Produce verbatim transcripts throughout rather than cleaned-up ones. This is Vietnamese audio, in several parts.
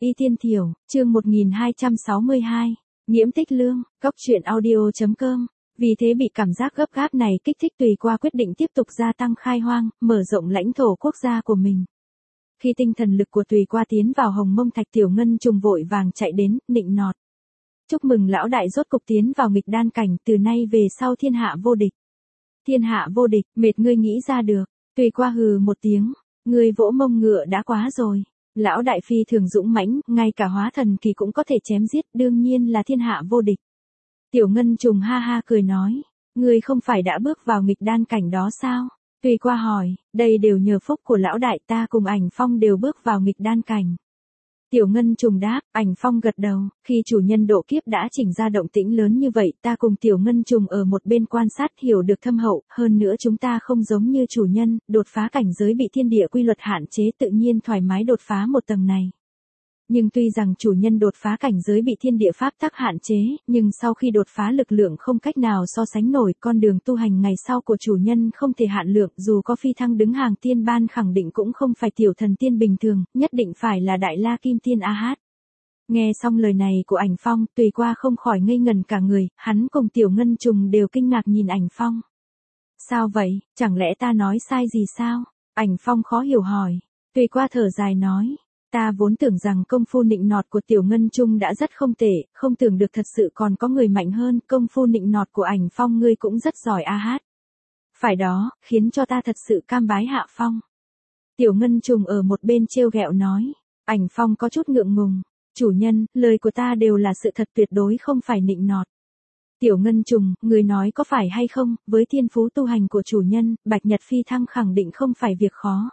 Y Tiên Thiểu, chương một nghìn hai trăm sáu mươi hai, Nhiễm Tích Lương, Cốc truyện audio chấm com. Vì thế bị cảm giác gấp gáp này kích thích Tùy Qua quyết định tiếp tục gia tăng khai hoang, mở rộng lãnh thổ quốc gia của mình. Khi tinh thần lực của Tùy Qua tiến vào Hồng Mông Thạch, Tiểu Ngân Trùng vội vàng chạy đến, nịnh nọt. Chúc mừng lão đại rốt cục tiến vào nghịch đan cảnh, từ nay về sau thiên hạ vô địch. Thiên hạ vô địch, mệt ngươi nghĩ ra được. Tùy Qua hừ một tiếng, ngươi vỗ mông ngựa đã quá rồi. Lão đại phi thường dũng mãnh, ngay cả hóa thần kỳ cũng có thể chém giết, đương nhiên là thiên hạ vô địch. Tiểu Ngân Trùng ha ha cười nói, ngươi không phải đã bước vào nghịch đan cảnh đó sao? Tùy Qua hỏi, đây đều nhờ phúc của lão đại, ta cùng Ảnh Phong đều bước vào nghịch đan cảnh. Tiểu Ngân Trùng đáp, Ảnh Phong gật đầu, khi chủ nhân độ kiếp đã chỉnh ra động tĩnh lớn như vậy, ta cùng Tiểu Ngân Trùng ở một bên quan sát hiểu được thâm hậu, hơn nữa chúng ta không giống như chủ nhân, đột phá cảnh giới bị thiên địa quy luật hạn chế, tự nhiên thoải mái đột phá một tầng này. Nhưng tuy rằng chủ nhân đột phá cảnh giới bị thiên địa pháp tắc hạn chế, nhưng sau khi đột phá lực lượng không cách nào so sánh nổi, con đường tu hành ngày sau của chủ nhân không thể hạn lượng, dù có phi thăng đứng hàng tiên ban khẳng định cũng không phải tiểu thần tiên bình thường, nhất định phải là đại la kim tiên a hát. Nghe xong lời này của Ảnh Phong, Tùy Qua không khỏi ngây ngần cả người, hắn cùng Tiểu Ngân Trùng đều kinh ngạc nhìn Ảnh Phong. Sao vậy, chẳng lẽ ta nói sai gì sao? Ảnh Phong khó hiểu hỏi. Tùy Qua thở dài nói. Ta vốn tưởng rằng công phu nịnh nọt của Tiểu Ngân Trung đã rất không tệ, không tưởng được thật sự còn có người mạnh hơn, công phu nịnh nọt của Ảnh Phong ngươi cũng rất giỏi a hát. Phải đó, khiến cho ta thật sự cam bái hạ phong. Tiểu Ngân Trùng ở một bên trêu ghẹo nói, Ảnh Phong có chút ngượng ngùng, chủ nhân, lời của ta đều là sự thật tuyệt đối không phải nịnh nọt. Tiểu Ngân Trùng, người nói có phải hay không, với thiên phú tu hành của chủ nhân, Bạch Nhật phi thăng khẳng định không phải việc khó.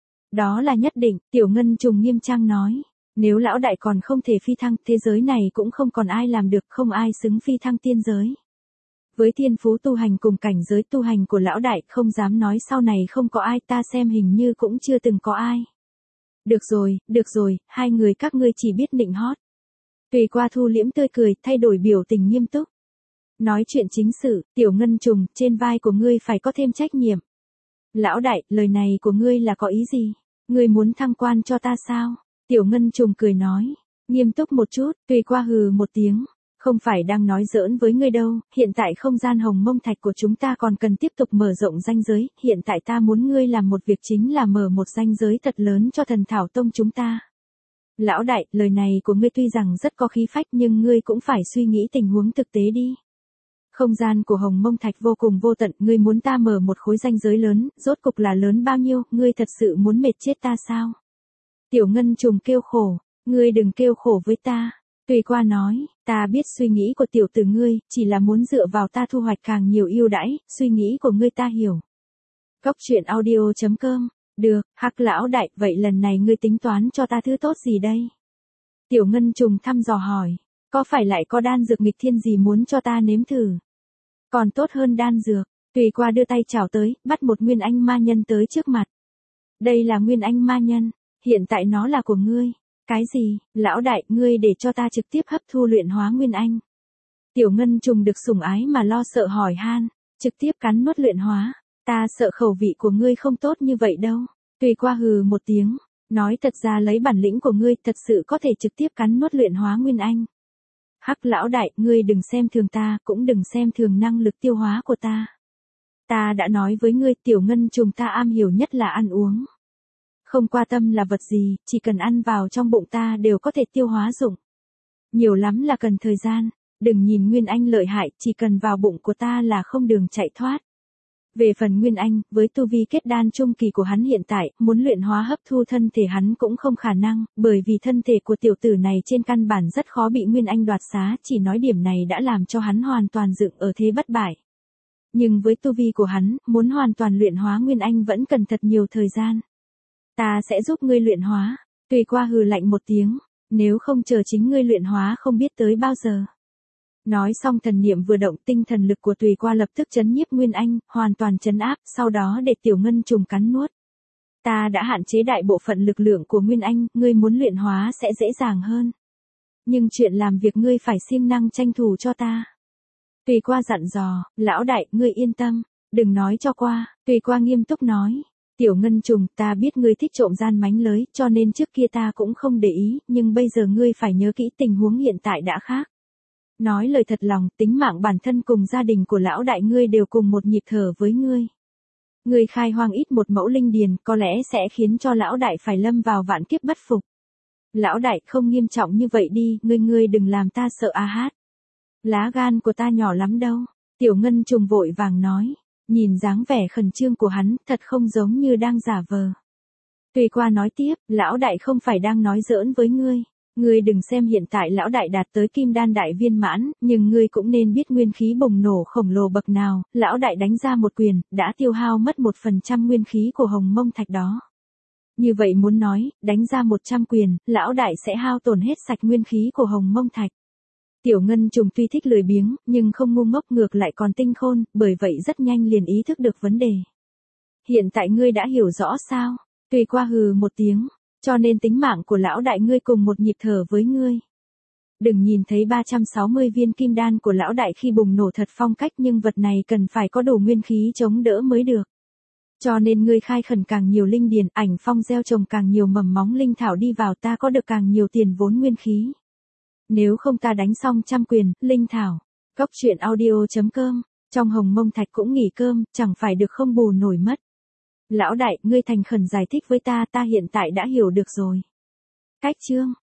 Đó là nhất định, Tiểu Ngân Trùng nghiêm trang nói. Nếu lão đại còn không thể phi thăng, thế giới này cũng không còn ai làm được, không ai xứng phi thăng tiên giới. Với thiên phú tu hành cùng cảnh giới tu hành của lão đại, không dám nói sau này không có ai, ta xem hình như cũng chưa từng có ai. Được rồi, được rồi, hai người các ngươi chỉ biết nịnh hót. Tùy Qua thu liễm tươi cười, thay đổi biểu tình nghiêm túc. Nói chuyện chính sự, Tiểu Ngân Trùng, trên vai của ngươi phải có thêm trách nhiệm. Lão đại, lời này của ngươi là có ý gì? Ngươi muốn thăng quan cho ta sao? Tiểu Ngân Trùng cười nói. Nghiêm túc một chút, Tùy Qua hừ một tiếng. Không phải đang nói giỡn với ngươi đâu, hiện tại không gian Hồng Mông Thạch của chúng ta còn cần tiếp tục mở rộng ranh giới, hiện tại ta muốn ngươi làm một việc chính là mở một ranh giới thật lớn cho Thần Thảo Tông chúng ta. Lão đại, lời này của ngươi tuy rằng rất có khí phách nhưng ngươi cũng phải suy nghĩ tình huống thực tế đi. Không gian của Hồng Mông Thạch vô cùng vô tận, ngươi muốn ta mở một khối ranh giới lớn, rốt cục là lớn bao nhiêu, ngươi thật sự muốn mệt chết ta sao? Tiểu Ngân Trùng kêu khổ, ngươi đừng kêu khổ với ta. Tùy Qua nói, ta biết suy nghĩ của tiểu tử ngươi, chỉ là muốn dựa vào ta thu hoạch càng nhiều ưu đãi, suy nghĩ của ngươi ta hiểu. Cốc truyện audio chấm com, được, Hắc lão đại, vậy lần này ngươi tính toán cho ta thứ tốt gì đây? Tiểu Ngân Trùng thăm dò hỏi, có phải lại có đan dược nghịch thiên gì muốn cho ta nếm thử? Còn tốt hơn đan dược. Tùy Qua đưa tay chảo tới, bắt một nguyên anh ma nhân tới trước mặt. Đây là nguyên anh ma nhân, hiện tại nó là của ngươi. Cái gì, lão đại, ngươi để cho ta trực tiếp hấp thu luyện hóa nguyên anh. Tiểu Ngân Trùng được sủng ái mà lo sợ hỏi han, trực tiếp cắn nuốt luyện hóa, ta sợ khẩu vị của ngươi không tốt như vậy đâu. Tùy Qua hừ một tiếng, nói thật ra lấy bản lĩnh của ngươi thật sự có thể trực tiếp cắn nuốt luyện hóa nguyên anh. Hắc lão đại, ngươi đừng xem thường ta, cũng đừng xem thường năng lực tiêu hóa của ta. Ta đã nói với ngươi, Tiểu Ngân Trùng ta am hiểu nhất là ăn uống. Không qua tâm là vật gì, chỉ cần ăn vào trong bụng ta đều có thể tiêu hóa dụng. Nhiều lắm là cần thời gian, đừng nhìn Nguyên Anh lợi hại, chỉ cần vào bụng của ta là không đường chạy thoát. Về phần Nguyên Anh, với tu vi kết đan trung kỳ của hắn hiện tại, muốn luyện hóa hấp thu thân thể hắn cũng không khả năng, bởi vì thân thể của tiểu tử này trên căn bản rất khó bị Nguyên Anh đoạt xá, chỉ nói điểm này đã làm cho hắn hoàn toàn dựng ở thế bất bại. Nhưng với tu vi của hắn, muốn hoàn toàn luyện hóa Nguyên Anh vẫn cần thật nhiều thời gian. Ta sẽ giúp ngươi luyện hóa. Tùy Qua hừ lạnh một tiếng, nếu không chờ chính ngươi luyện hóa không biết tới bao giờ. Nói xong thần niệm vừa động, tinh thần lực của Tùy Qua lập tức chấn nhiếp Nguyên Anh, hoàn toàn chấn áp, sau đó để Tiểu Ngân Trùng cắn nuốt. Ta đã hạn chế đại bộ phận lực lượng của Nguyên Anh, ngươi muốn luyện hóa sẽ dễ dàng hơn. Nhưng chuyện làm việc ngươi phải siêng năng tranh thủ cho ta. Tùy Qua dặn dò, lão đại, ngươi yên tâm, đừng nói cho qua. Tùy Qua nghiêm túc nói, Tiểu Ngân Trùng, ta biết ngươi thích trộm gian mánh lới, cho nên trước kia ta cũng không để ý, nhưng bây giờ ngươi phải nhớ kỹ tình huống hiện tại đã khác. Nói lời thật lòng, tính mạng bản thân cùng gia đình của lão đại ngươi đều cùng một nhịp thở với ngươi. Ngươi khai hoang ít một mẫu linh điền, có lẽ sẽ khiến cho lão đại phải lâm vào vạn kiếp bất phục. Lão đại, không nghiêm trọng như vậy đi, ngươi ngươi đừng làm ta sợ a hát. Lá gan của ta nhỏ lắm đâu. Tiểu Ngân Trùng vội vàng nói. Nhìn dáng vẻ khẩn trương của hắn, thật không giống như đang giả vờ. Tùy qua nói tiếp, lão đại không phải đang nói giỡn với ngươi. Ngươi đừng xem hiện tại lão đại đạt tới kim đan đại viên mãn, nhưng ngươi cũng nên biết nguyên khí bùng nổ khổng lồ bậc nào, lão đại đánh ra một quyền, đã tiêu hao mất một phần trăm nguyên khí của hồng mông thạch đó. Như vậy muốn nói, đánh ra một trăm quyền, lão đại sẽ hao tổn hết sạch nguyên khí của hồng mông thạch. Tiểu Ngân Trùng tuy thích lười biếng, nhưng không ngu ngốc, ngược lại còn tinh khôn, bởi vậy rất nhanh liền ý thức được vấn đề. Hiện tại ngươi đã hiểu rõ sao? Tùy qua hừ một tiếng, cho nên tính mạng của lão đại ngươi cùng một nhịp thở với ngươi. Đừng nhìn thấy ba trăm sáu mươi viên kim đan của lão đại khi bùng nổ thật phong cách, nhưng vật này cần phải có đủ nguyên khí chống đỡ mới được. Cho nên ngươi khai khẩn càng nhiều linh điền, ảnh phong gieo trồng càng nhiều mầm móng linh thảo đi vào, ta có được càng nhiều tiền vốn nguyên khí. Nếu không ta đánh xong trăm quyền, linh thảo. Cốc truyện audio chấm com, trong hồng mông thạch cũng nghỉ cơm, chẳng phải được không bù nổi mất. Lão đại, ngươi thành khẩn giải thích với ta, ta hiện tại đã hiểu được rồi. Cách chương.